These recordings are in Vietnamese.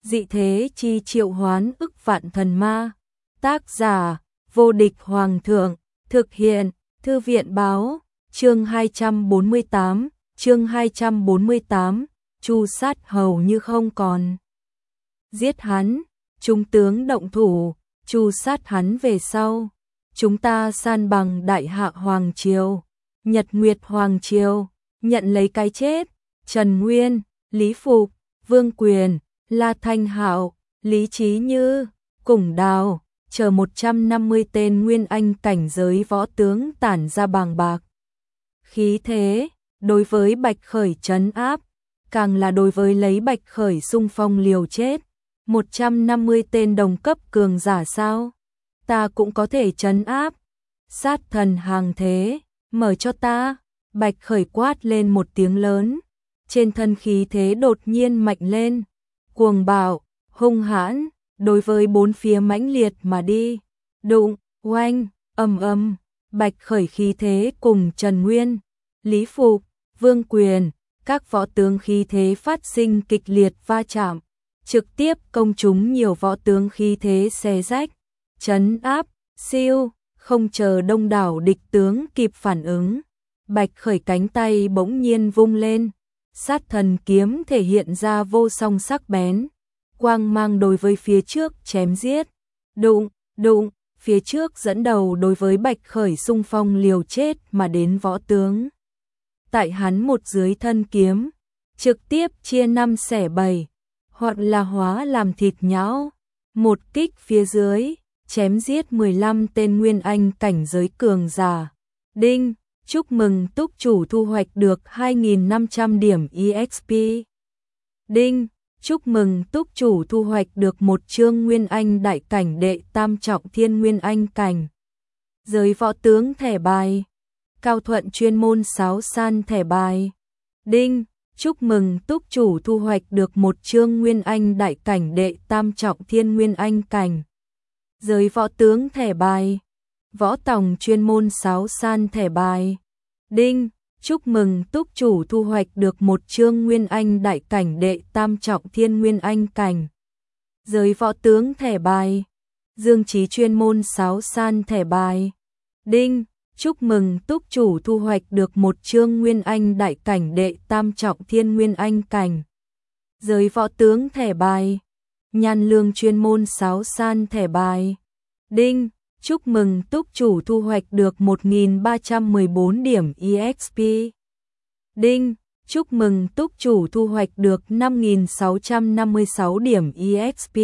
Dị thế chi triệu hoán ức vạn thần ma. Tác giả: Vô địch hoàng thượng. Thực hiện: Thư viện báo. Chương 248, Chu sát hầu như không còn. Giết hắn, chúng tướng động thủ, chu sát hắn về sau. Chúng ta san bằng Đại Hạ Hoàng Triều, Nhật Nguyệt Hoàng Triều, nhận lấy cái chết. Trần Nguyên, Lý Phục, Vương Quyền, La Thanh Hạo, Lý Chí Như, Củng Đào, chờ 150 tên nguyên anh cảnh giới võ tướng tản ra bàng bạc khí thế, đối với Bạch Khởi trấn áp, càng là đối với lấy Bạch Khởi xung phong liều chết. 150 tên đồng cấp cường giả sao? Ta cũng có thể trấn áp. Sát thần hàng thế, mở cho ta. Bạch Khởi quát lên một tiếng lớn, trên thân khí thế đột nhiên mạnh lên, cuồng bạo, hung hãn, đối với bốn phía mãnh liệt mà đi. Đụng, oanh, ầm, Bạch Khởi khí thế cùng Trần Nguyên, Lý Phục, Vương Quyền, các võ tướng khí thế phát sinh kịch liệt va chạm, trực tiếp công chúng nhiều võ tướng khí thế xé rách, trấn áp, siêu, không chờ đông đảo địch tướng kịp phản ứng. Bạch Khởi cánh tay bỗng nhiên vung lên, sát thần kiếm thể hiện ra vô song sắc bén, quang mang đối với phía trước chém giết. Đụng, phía trước dẫn đầu đối với Bạch Khởi xung phong liều chết mà đến võ tướng. Tại hắn một dưới thân kiếm, trực tiếp chia 5 xẻ 7, hoặc là hóa làm thịt nhão. Một kích phía dưới, chém giết 15 tên nguyên anh cảnh giới cường giả. Đinh, chúc mừng túc chủ thu hoạch được 2.500 điểm EXP. Đinh, chúc mừng túc chủ thu hoạch được một chương nguyên anh đại cảnh đệ tam trọng thiên nguyên anh cảnh. Giới võ tướng thẻ bài. Cao Thuận chuyên môn sáo san thẻ bài. Đinh, chúc mừng túc chủ thu hoạch được một chương nguyên anh đại cảnh đệ tam trọng thiên nguyên anh cảnh. Giới võ tướng thẻ bài. Võ Tòng chuyên môn sáo san thẻ bài. Đinh, chúc mừng túc chủ thu hoạch được một chương nguyên anh đại cảnh đệ tam trọng thiên nguyên anh cảnh. Giới võ tướng thẻ bài. Dương Chí chuyên môn sáo san thẻ bài. Đinh, chúc mừng túc chủ thu hoạch được một chương nguyên anh đại cảnh đệ tam trọng thiên nguyên anh cảnh. Giới võ tướng thẻ bài. Nhan Lương chuyên môn sáo san thẻ bài. Đinh, chúc mừng túc chủ thu hoạch được 1.314 điểm EXP. Đinh, chúc mừng túc chủ thu hoạch được 5.656 điểm EXP.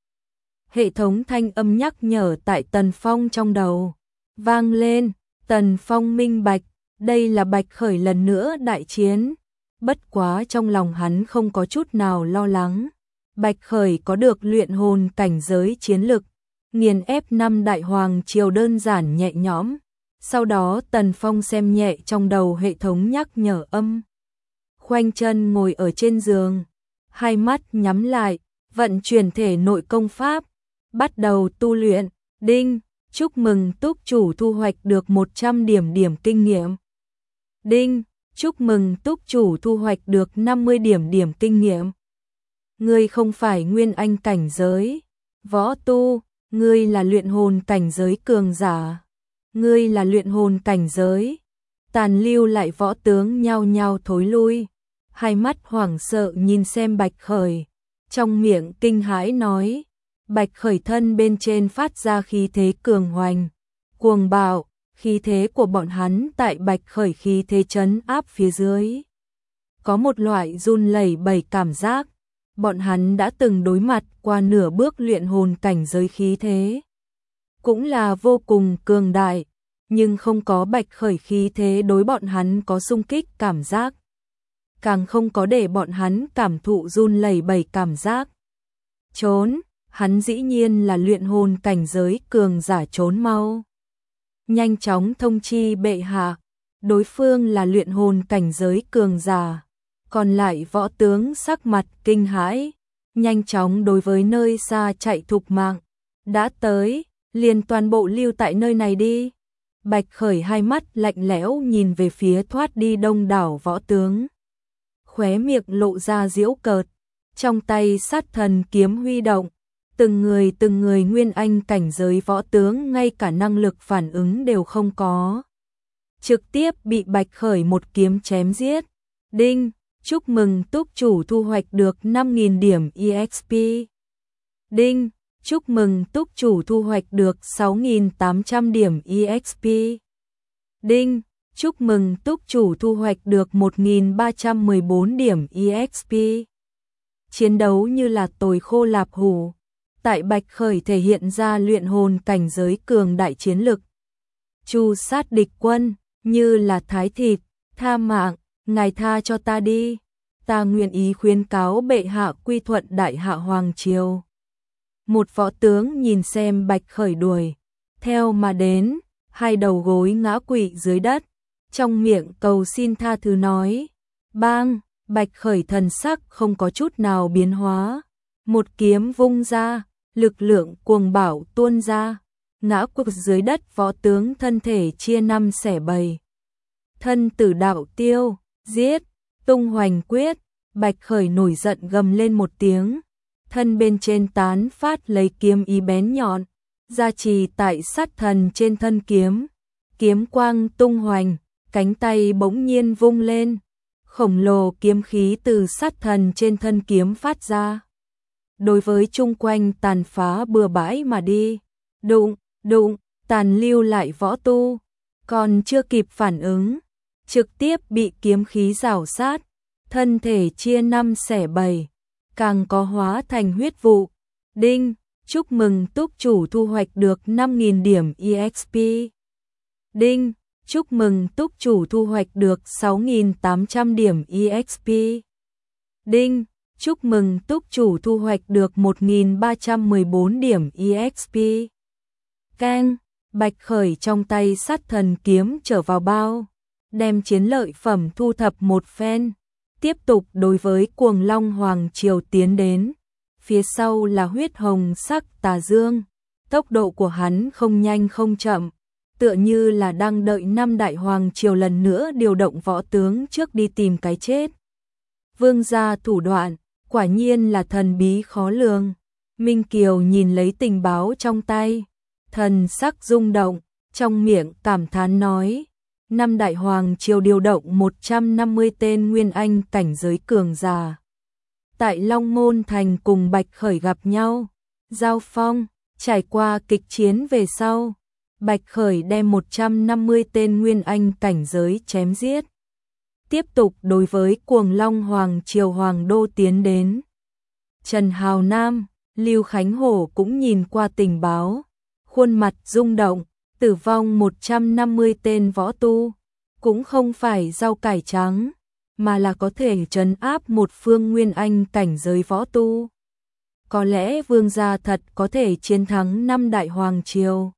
Hệ thống thanh âm nhắc nhở tại Tần Phong trong đầu vang lên. Tần Phong minh bạch, đây là Bạch Khởi lần nữa đại chiến. Bất quá trong lòng hắn không có chút nào lo lắng. Bạch Khởi có được luyện hồn cảnh giới chiến lực, nghiền ép 5 đại hoàng triều đơn giản nhẹ nhõm. Sau đó Tần Phong xem nhẹ trong đầu hệ thống nhắc nhở âm. Khoanh chân ngồi ở trên giường, hai mắt nhắm lại, vận chuyển thể nội công pháp, bắt đầu tu luyện. Đinh, chúc mừng túc chủ thu hoạch được 100 điểm kinh nghiệm. Đinh, chúc mừng túc chủ thu hoạch được 50 điểm kinh nghiệm. Ngươi không phải nguyên anh cảnh giới võ tu, ngươi là luyện hồn cảnh giới cường giả. Ngươi là luyện hồn cảnh giới. Tàn lưu lại võ tướng nhao nhao thối lui, hai mắt hoảng sợ nhìn xem Bạch Khởi, trong miệng kinh hãi nói. Bạch Khởi thân bên trên phát ra khí thế cường hoành, cuồng bạo, khí thế của bọn hắn tại Bạch Khởi khí thế trấn áp phía dưới. Có một loại run lẩy bẩy cảm giác, bọn hắn đã từng đối mặt qua nửa bước luyện hồn cảnh giới khí thế. Cũng là vô cùng cường đại, nhưng không có Bạch Khởi khí thế đối bọn hắn có xung kích cảm giác. Càng không có để bọn hắn cảm thụ run lẩy bẩy cảm giác. Trốn! Hắn dĩ nhiên là luyện hồn cảnh giới cường giả, trốn mau. Nhanh chóng thông chi bệ hạ, đối phương là luyện hồn cảnh giới cường giả. Còn lại võ tướng sắc mặt kinh hãi, nhanh chóng đối với nơi xa chạy thục mạng. Đã tới, liền toàn bộ lưu tại nơi này đi. Bạch Khởi hai mắt lạnh lẽo nhìn về phía thoát đi đông đảo võ tướng. Khóe miệng lộ ra giễu cợt. Trong tay sát thần kiếm huy động, từng người nguyên anh cảnh giới võ tướng ngay cả năng lực phản ứng đều không có. Trực tiếp bị Bạch Khởi một kiếm chém giết. Đinh, chúc mừng túc chủ thu hoạch được 5.000 điểm EXP. Đinh, chúc mừng túc chủ thu hoạch được 6.800 điểm EXP. Đinh, chúc mừng túc chủ thu hoạch được 1.314 điểm EXP. Chiến đấu như là tồi khô lạp hủ. Tại Bạch Khởi thể hiện ra luyện hồn cảnh giới cường đại chiến lực. Chu sát địch quân, như là thái thịt, tha mạng, ngài tha cho ta đi. Ta nguyện ý khuyến cáo bệ hạ quy thuận đại hạ hoàng triều. Một võ tướng nhìn xem Bạch Khởi đuổi theo mà đến, hai đầu gối ngã quỵ dưới đất, trong miệng cầu xin tha thứ nói. Bang, Bạch Khởi thần sắc không có chút nào biến hóa, một kiếm vung ra, lực lượng cuồng bạo tuôn ra, ngã quỵ dưới đất võ tướng thân thể chia năm xẻ bảy. Thân tử đạo tiêu, giết, tung hoành quyết. Bạch Khởi nổi giận gầm lên một tiếng, thân bên trên tán phát lấy kiếm ý bén nhọn, gia trì tại sát thần trên thân kiếm, kiếm quang tung hoành, cánh tay bỗng nhiên vung lên, khổng lồ kiếm khí từ sát thần trên thân kiếm phát ra. Đối với chung quanh tàn phá bừa bãi mà đi, đụng, đụng, tàn lưu lại võ tu, còn chưa kịp phản ứng, trực tiếp bị kiếm khí rào sát, thân thể chia năm xẻ bảy, càng có hóa thành huyết vụ. Đinh, chúc mừng túc chủ thu hoạch được 5.000 điểm EXP. Đinh, chúc mừng túc chủ thu hoạch được 6.800 điểm EXP. Đinh, chúc mừng túc chủ thu hoạch được 1.314 điểm EXP. Keng, Bạch Khởi trong tay sát thần kiếm trở vào bao, đem chiến lợi phẩm thu thập một phen, tiếp tục đối với Cuồng Long Hoàng Triều tiến đến. Phía sau là huyết hồng sắc tà dương, tốc độ của hắn không nhanh không chậm, tựa như là đang đợi năm đại hoàng triều lần nữa điều động võ tướng trước đi tìm cái chết. Vương gia thủ đoạn, quả nhiên là thần bí khó lường. Minh Kiều nhìn lấy tình báo trong tay, thần sắc rung động, trong miệng cảm thán nói. Năm đại hoàng triều điều động 150 tên nguyên anh cảnh giới cường giả. Tại Long Môn Thành cùng Bạch Khởi gặp nhau, giao phong, trải qua kịch chiến về sau, Bạch Khởi đem 150 tên nguyên anh cảnh giới chém giết. Tiếp tục đối với Cuồng Long Hoàng Triều Hoàng Đô tiến đến. Trần Hào Nam, Lưu Khánh Hổ cũng nhìn qua tình báo, khuôn mặt rung động, tử vong 150 tên võ tu, cũng không phải rau cải trắng, mà là có thể trấn áp một phương nguyên anh cảnh giới võ tu. Có lẽ vương gia thật có thể chiến thắng năm đại hoàng triều.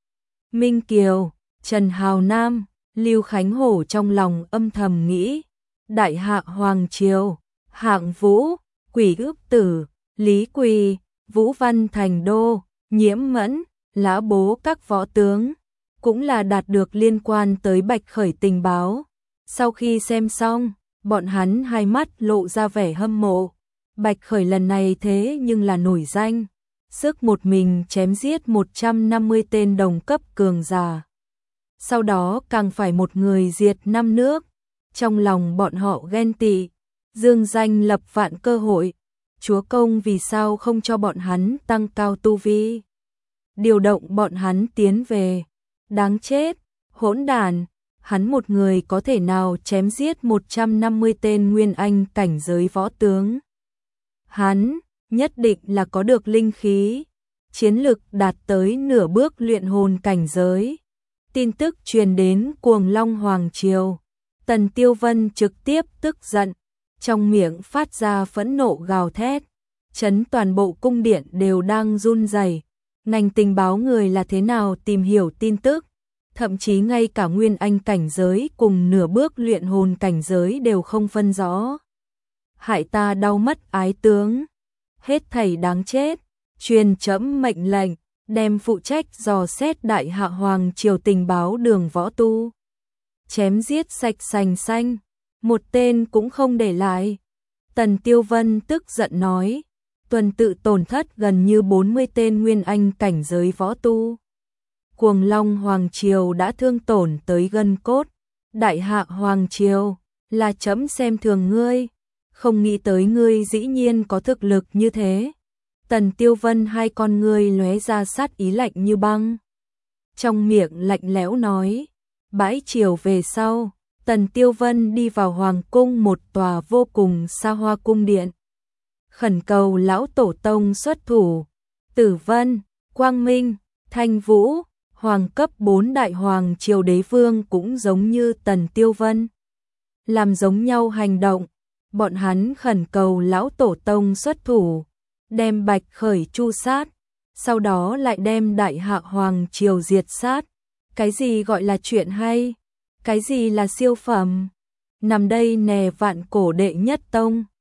Minh Kiều, Trần Hào Nam, Lưu Khánh Hổ trong lòng âm thầm nghĩ, đại hạ hoàng triều, Hạng Vũ, Quỷ Ước Tử, Lý Quỳ, Vũ Văn Thành Đô, Nhiễm Mẫn, Lã Bố các võ tướng, cũng là đạt được liên quan tới Bạch Khởi tình báo. Sau khi xem xong, bọn hắn hai mắt lộ ra vẻ hâm mộ. Bạch Khởi lần này thế nhưng là nổi danh, sức một mình chém giết 150 tên đồng cấp cường giả. Sau đó càng phải một người diệt năm nước. Trong lòng bọn họ ghen tị, dương danh lập vạn cơ hội. Chúa công vì sao không cho bọn hắn tăng cao tu vi, điều động bọn hắn tiến về. Đáng chết, hỗn đản, hắn một người có thể nào chém giết 150 tên nguyên anh cảnh giới võ tướng. Hắn nhất định là có được linh khí, chiến lực đạt tới nửa bước luyện hồn cảnh giới. Tin tức truyền đến Cuồng Long Hoàng Triều, Tần Tiêu Vân trực tiếp tức giận, trong miệng phát ra phẫn nộ gào thét, chấn toàn bộ cung điện đều đang run rẩy. Ngành tình báo người là thế nào tìm hiểu tin tức, thậm chí ngay cả nguyên anh cảnh giới cùng nửa bước luyện hồn cảnh giới đều không phân rõ. Hại ta đau mất ái tướng, hết thảy đáng chết, truyền trẫm mệnh lệnh, đem phụ trách dò xét đại hạ hoàng triều tình báo đường võ tu, chém giết sạch sành xanh, một tên cũng không để lại. Tần Tiêu Vân tức giận nói, tuần tự tổn thất gần như 40 tên nguyên anh cảnh giới võ tu. Cuồng Long Hoàng Triều đã thương tổn tới gân cốt, Đại Hạ Hoàng Triều, là trẫm xem thường ngươi, không nghĩ tới ngươi dĩ nhiên có thực lực như thế. Tần Tiêu Vân hai con ngươi lóe ra sát ý lạnh như băng. Trong miệng lạnh lẽo nói, bãi chiều về sau, Tần Tiêu Vân đi vào hoàng cung một tòa vô cùng xa hoa cung điện. Khẩn cầu lão tổ tông xuất thủ, Tử Vân, Quang Minh, Thanh Vũ, hoàng cấp 4 đại hoàng triều đế vương cũng giống như Tần Tiêu Vân. Làm giống nhau hành động, bọn hắn khẩn cầu lão tổ tông xuất thủ, đem Bạch Khởi chu sát, sau đó lại đem Đại Hạ Hoàng Triều diệt sát. Cái gì gọi là chuyện hay? Cái gì là siêu phẩm? Nằm đây nè vạn cổ đệ nhất tông.